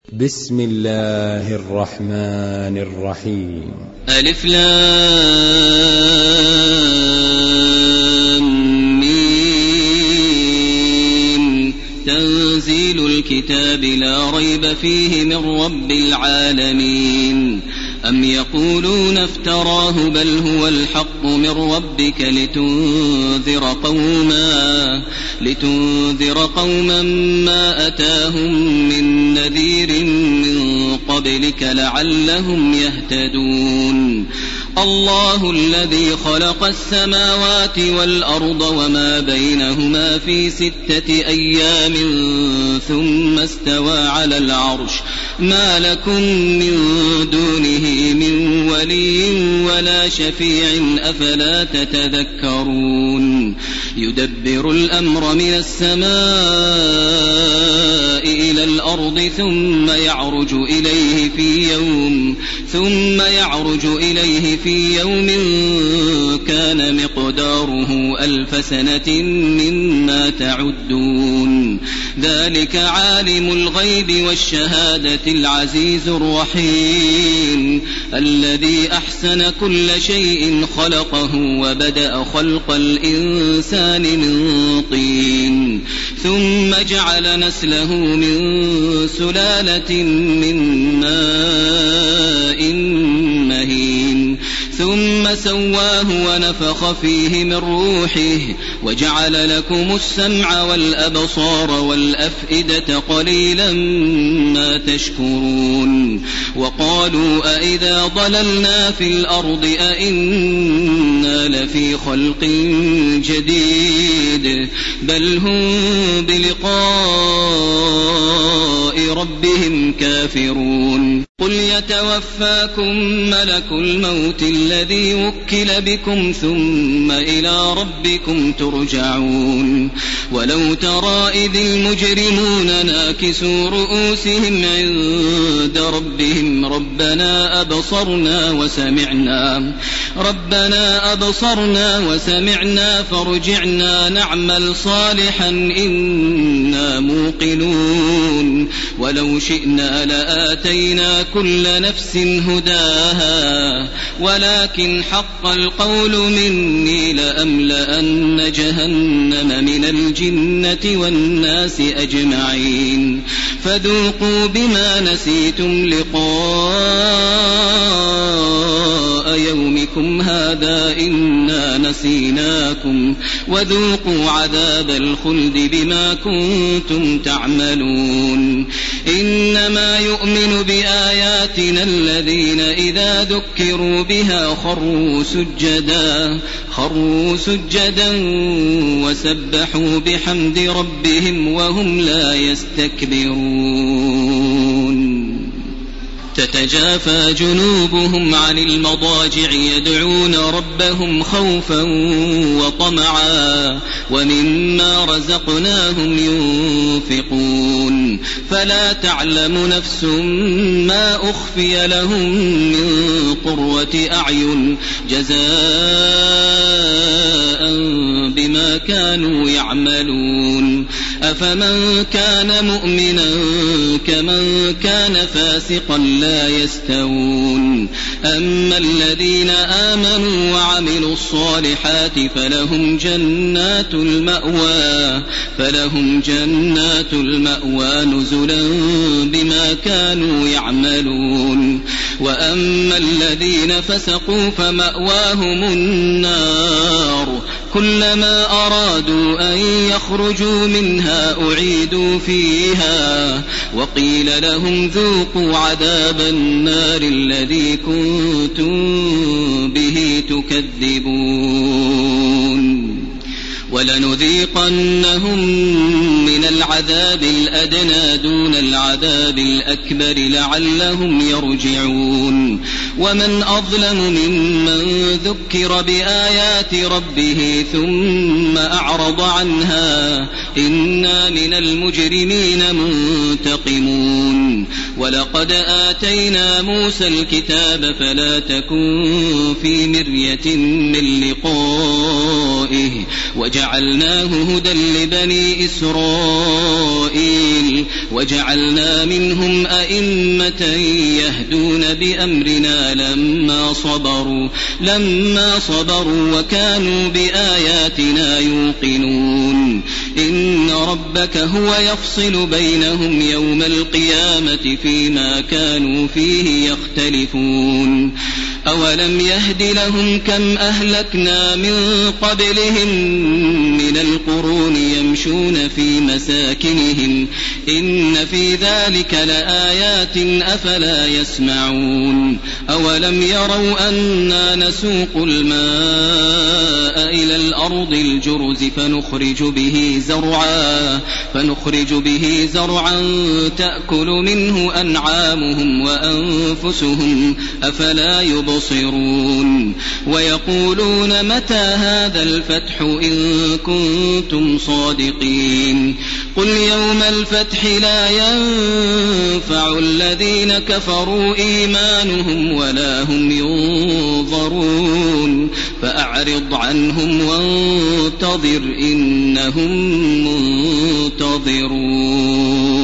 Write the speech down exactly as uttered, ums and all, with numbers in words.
بسم الله الرحمن الرحيم. ألف لام ميم. تنزيل الكتاب لا ريب فيه من رب العالمين. أم يقولون افتراه بل هو الحق من ربك لتنذر قوما لتنذر قوما ما أتاهم من نذير من قبلك لعلهم يهتدون. الله الذي خلق السماوات والأرض وما بينهما في ستة أيام ثم استوى على العرش ما لكم من دونه من ولي ولا شفيع أفلا تتذكرون. يدبر الأمر من السماء إلى الأرض ثم يعرج إليه في يوم ثم يعرج إليه في يوم كان مقداره ألف سنة مما تعدون. ذلك عالم الغيب والشهادة العزيز الرحيم الذي أحسن كل شيء خلقه وبدأ خلق الإنسان من طين ثم جعل نسله من سلالة من ماء مهين ثم سواه ونفخ فيه من روحه وجعل لكم السمع والأبصار والأفئدة قليلا ما تشكرون. وقالوا أئذا ضللنا في الأرض أئنا لفي خلق جديد بل هم بلقاء ربهم كافرون. قل يتوفاكم ملك الموت الذي وكل بكم ثم إلى ربكم ترجعون. ولو ترى إذ المجرمون ناكسوا رؤوسهم عند ربهم ربنا أبصرنا وسمعنا ربنا أبصرنا وسمعنا فارجعنا نعمل صالحا إنا موقنون. ولو شئنا لآتينا كل نفس هداها ولكن حق القول مني لأملأن جهنم من الجنة والناس أجمعين. فذوقوا بما نسيتم لقاء يومكم هذا إنا نسيناكم وذوقوا عذاب الخلد بما كنتم تعملون. إنما يؤمن بآياتنا الذين إذا ذكروا بها خروا سجدا خروا سجدا وسبحوا بحمد ربهم وهم لا يستكبرون. تتجافى جنوبهم عن المضاجع يدعون ربهم خوفا وطمعا ومما رزقناهم ينفقون. فلا تعلم نفس ما أخفي لهم من قرة أعين جزاء بما كانوا يعملون. أفمن كان مؤمنا كمن كان فاسقا لا يستوون. أما الذين آمنوا وعملوا الصالحات فلهم جنات المأوى فلهم جنات المأوى نزلا بما كانوا يعملون. وأما الذين فسقوا فمأواهم النار كلما أرادوا أن يخرجوا منها أعيدوا فيها وقيل لهم ذوقوا عذاب النار الذي كنتم به تكذبون. ولنذيقنهم من العذاب الأدنى دون العذاب الأكبر لعلهم يرجعون. ومن أظلم ممن ذكر بآيات ربه ثم أعرض عنها إنا من المجرمين منتقمون. ولقد آتينا موسى الكتاب فلا تكن في مرية من لقائه وجعلناه هدى لبني إسرائيل وجعلنا منهم أئمة يهدون بأمرنا لما صبروا لما صبروا وكانوا بآياتنا يوقنون إن ربك هو يفصل بينهم يوم القيامة فيما كانوا فيه يختلفون أولم يهد لهم كم أهلكنا من قبلهم من القرون يمشون في مساكنهم إن في ذلك لآيات أفلا يسمعون أولم يروا أنا نسوق الماء إلى الأرض الجرز فنخرج به زرعا فنخرج به زرعا تأكل منه أنعامهم وأنفسهم أفلا يبصرون ويقولون متى هذا الفتح إن كنتم صادقين قل يوم الفتح لا ينفع الذين كفروا إيمانهم ولا هم ينظرون فأعرض عنهم وانتظر إنهم منتظرون.